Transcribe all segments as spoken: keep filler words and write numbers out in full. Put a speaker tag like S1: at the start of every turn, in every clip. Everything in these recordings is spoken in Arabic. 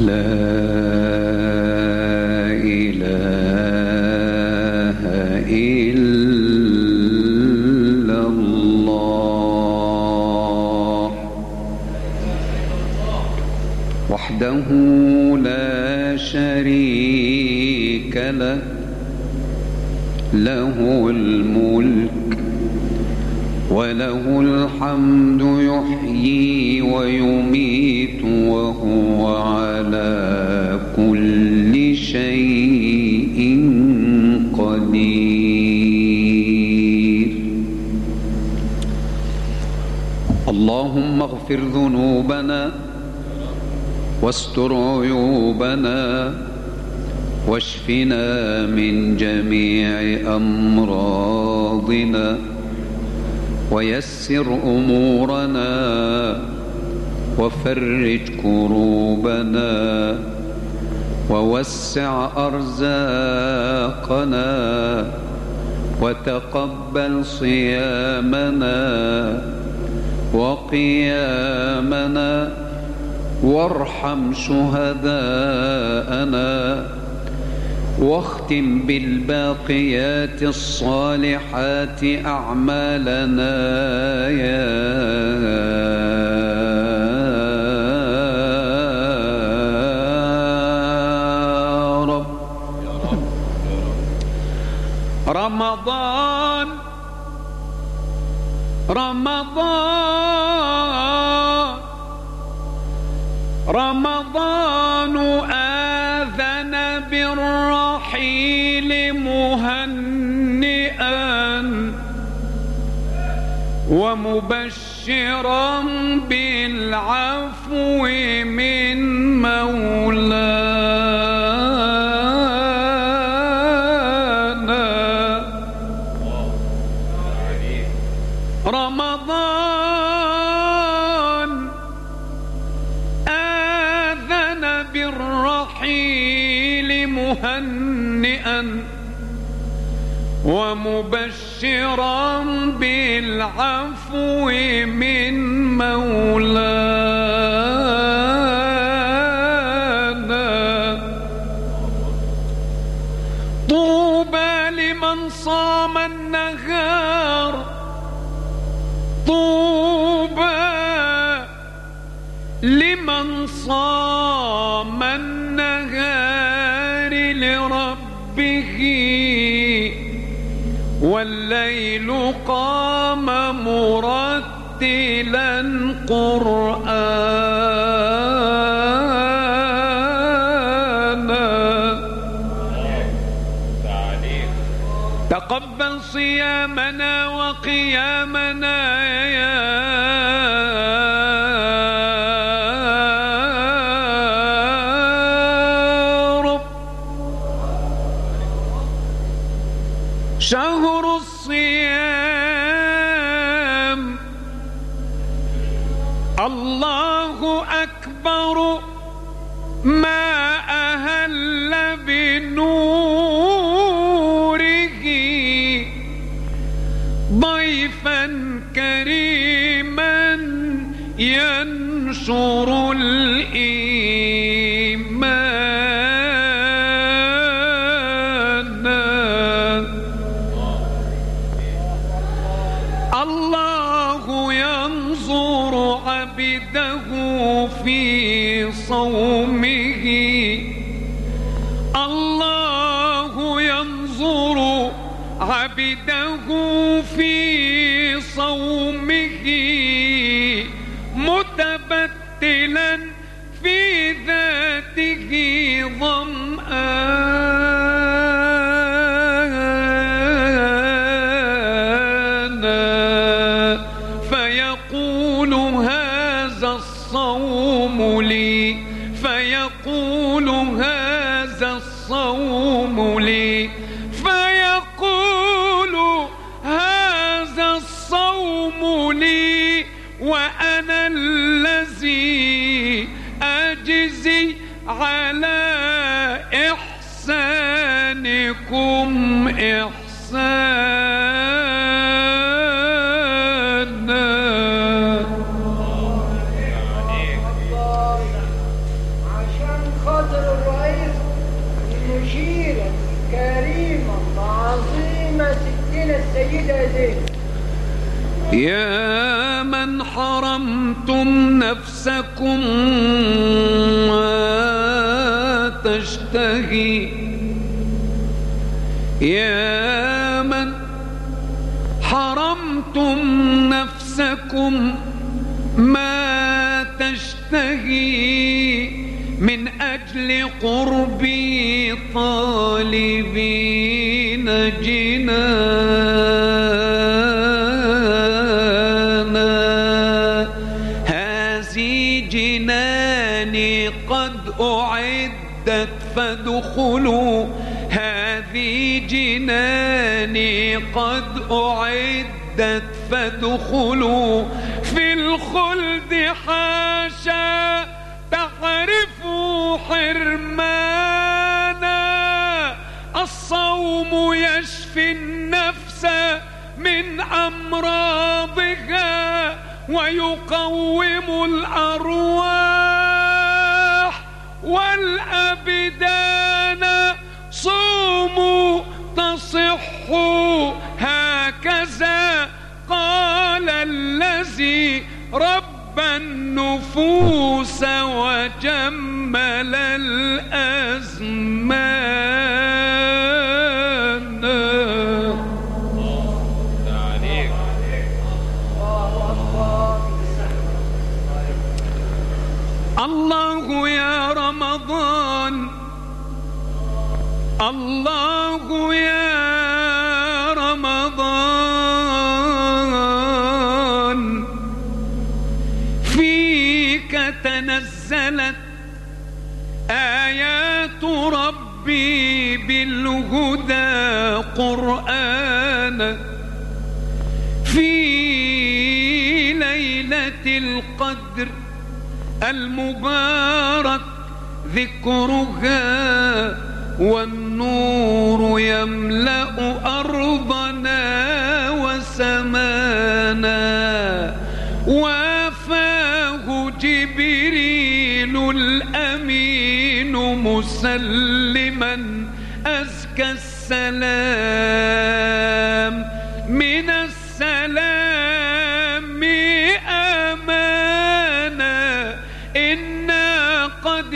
S1: لا إله إلا الله وحده لا شريك له له الملك وله الحمد يحيي ويميت وهو على كل شيء قدير. اللهم اغفر ذنوبنا واستر عيوبنا واشفنا من جميع أمراضنا ويسر أمورنا وفرج كروبنا ووسع أرزاقنا وتقبل صيامنا وقيامنا وارحم شهداءنا واختم بالباقيات الصالحات أعمالنا يا رب. رمضان رمضان رمضان آذن بالرحيل مهنئا ومبشرا بالعفو من مولانا. رمضان آذن بالرحيل مهنئا ومبشرا بالعفو من مولانا. طوبى لمن صام النهار طوبى لمن صام النهار لربه والليل قام مرتلا قرآنا. تقبل صيامنا وقيامنا يا رب. شهر الصيام الله أكبر ما أهل بنوره ضيفا كريما ينشر الإيمان. الله ينظر عبده في صومه الله ينظر عبده في صومه متبتلا في ذاته ظمآنا فيقول هذا الصوم لي فيقول هذا الصوم لي فيقول هذا الصوم لي وأنا الذي أجزي على إحسانكم إحسانا. يا من حرمتم نفسكم ما تشتهي، يا من حرمتم نفسكم ما تشتهي، من أجل قربي طالبين جنانا. هذه جناني قد أعدت فادخلوا، هذه جناني قد أعدت فادخلوا، في الخلد حاشا تعرفوا حرمانا. الصوم يشفي النفس من أمراضها ويقوم الأرواح والأبدان. صوموا تصحوا، هكذا قال الذي ربى النفوس وجمل الأزمان. الله يا رمضان، الله يا رمضان، فيك تنزلت آيات ربي بالهدى قرآنا. في ليلة القدر المبارك ذكرها، والنور يملأ أرضنا وسمانا. وافاه جبريل الأمين مسلما أزكى السلام، من السلام أمانا. إنا قد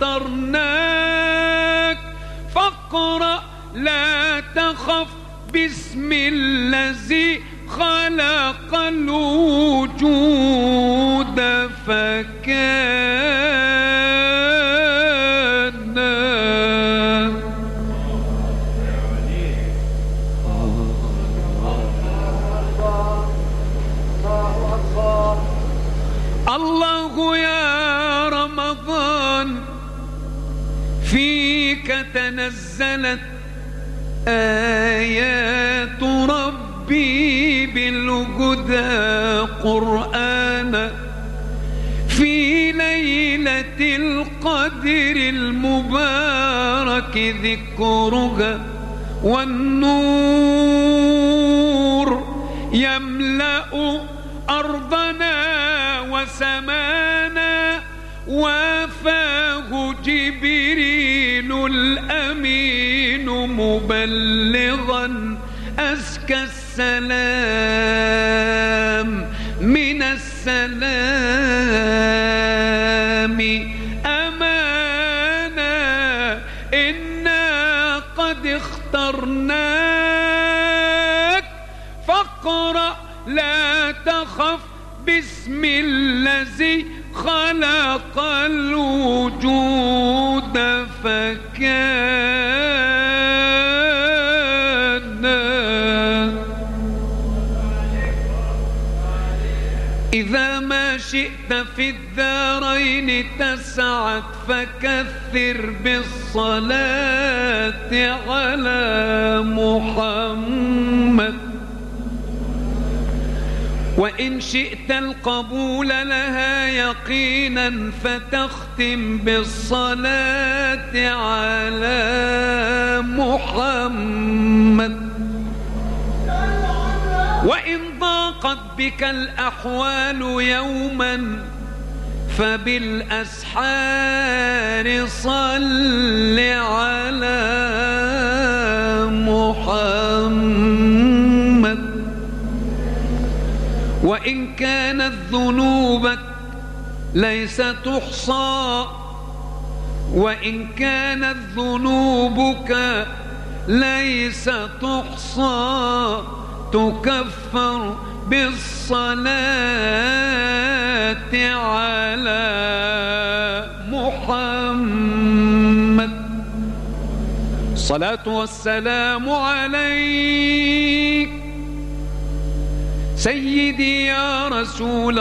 S1: اخترناك فاقرأ لا تخف، باسم الذي خلق الوجود فكان. الله يا رمضان، فيك تنزلت آيات ربي بالهدى قرآنا. في ليلة القدر المبارك ذكرها، والنور يملأ أرضنا وسمانا. وافاه جبريل الأمين مبلغا أزكى السلام، من السلام أمانا. إنا قد اخترناك فاقرأ لا تخف، باسم الذي خلق الوجود فكان. إذا ما شئت في الدارين تسعد، فكثر بالصلاة على محمد. وإن شئت القبول لها يقينا، فتختم بالصلاة على محمد. وإن ضاقت بك الأحوال يوما، فبالأسحار صل على محمد. وإن كانت ذنوبك ليس تحصى وإن كانت ذنوبك ليس تحصى تكفر بالصلاة على محمد. الصلاة والسلام عليك سيدي يا رسول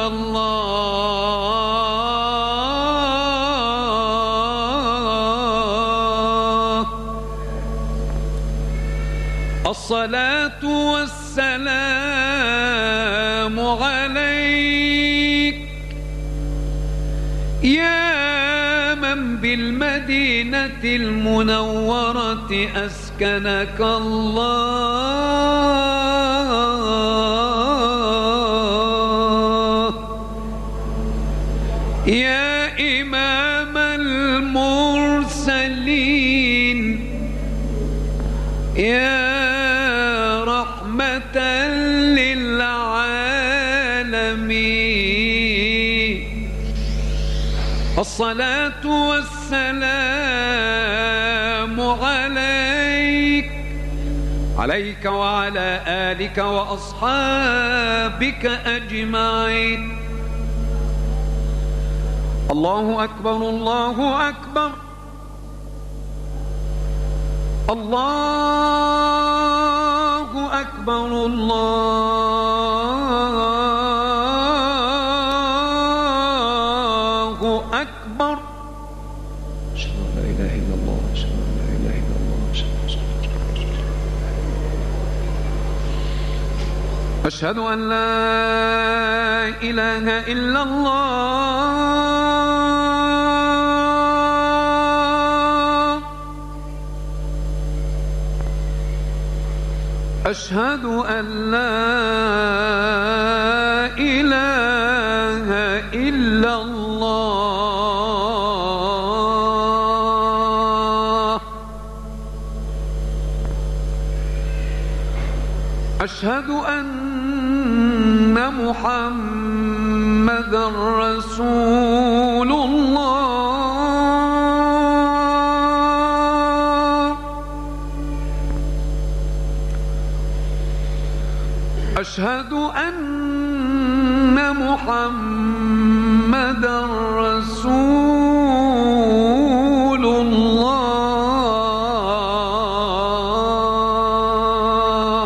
S1: الله. الصلاة والسلام عليك يا من بالمدينة المنورة أسكنك الله. يا إمام المرسلين يا رحمة للعالمين. الصلاة والسلام عليك عليك وعلى آلك وأصحابك أجمعين. الله أكبر الله أكبر الله أكبر الله أكبر. أشهد أن لا إله إلا الله أشهد أن لا إله إلا الله أشهد أن لا إله إلا الله. أشهد أن لا إله إلا الله. أشهد أن محمدًا رسول الله. أشهد أن محمدًا رسول الله.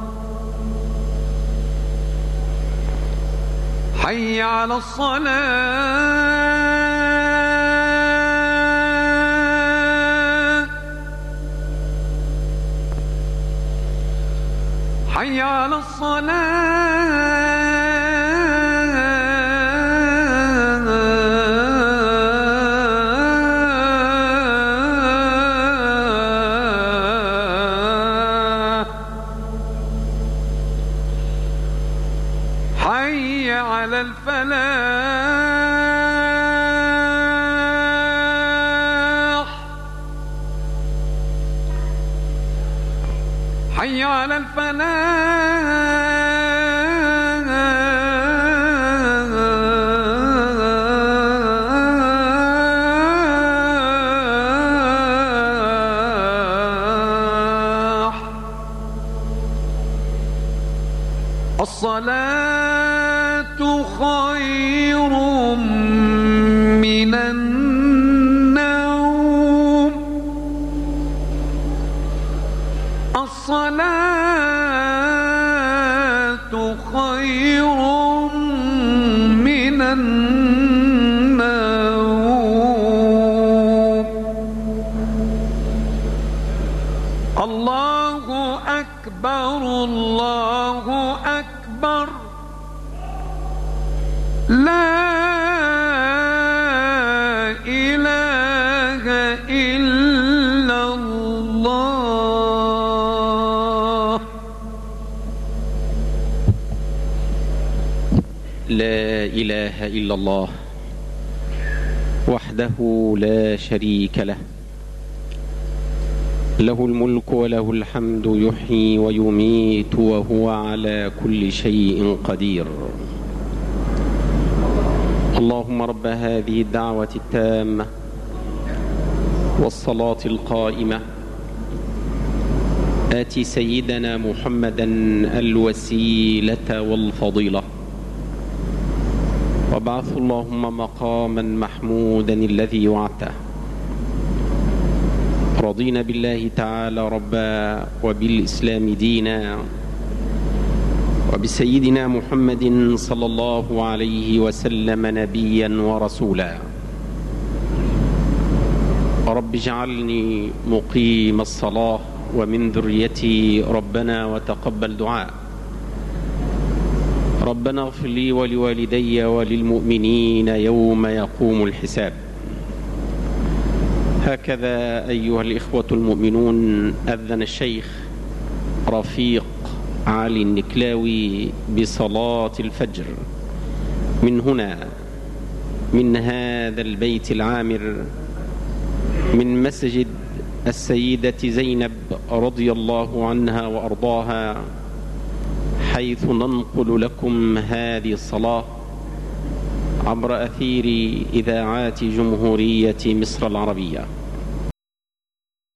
S1: حي على الصلاة حي على الصلاة. حي على الفلاح حي على الفلاح. الصلاة خير من النوم. الصلاة خير من النوم. الله أكبر الله أكبر لا إله إلا الله.
S2: لا إله إلا الله وحده لا شريك له له الملك وله الحمد يحيي ويميت وهو على كل شيء قدير. اللهم رب هذه الدعوة التامة والصلاة القائمة آت سيدنا محمدا الوسيلة والفضيلة وابعثه اللهم مقاما محمودا الذي وعدته. رضينا بالله تعالى ربا وبالإسلام دينا وبسيدنا محمد صلى الله عليه وسلم نبيا ورسولا. رب اجعلني مقيم الصلاة ومن ذريتي ربنا وتقبل دعاء. ربنا اغفر لي ولوالدي وللمؤمنين يوم يقوم الحساب. هكذا أيها الإخوة المؤمنون أذن الشيخ رفيق علي النكلاوي بصلاة الفجر من هنا، من هذا البيت العامر، من مسجد السيدة زينب رضي الله عنها وأرضاها، حيث ننقل لكم هذه الصلاة عبر أثير إذاعات جمهورية مصر العربية.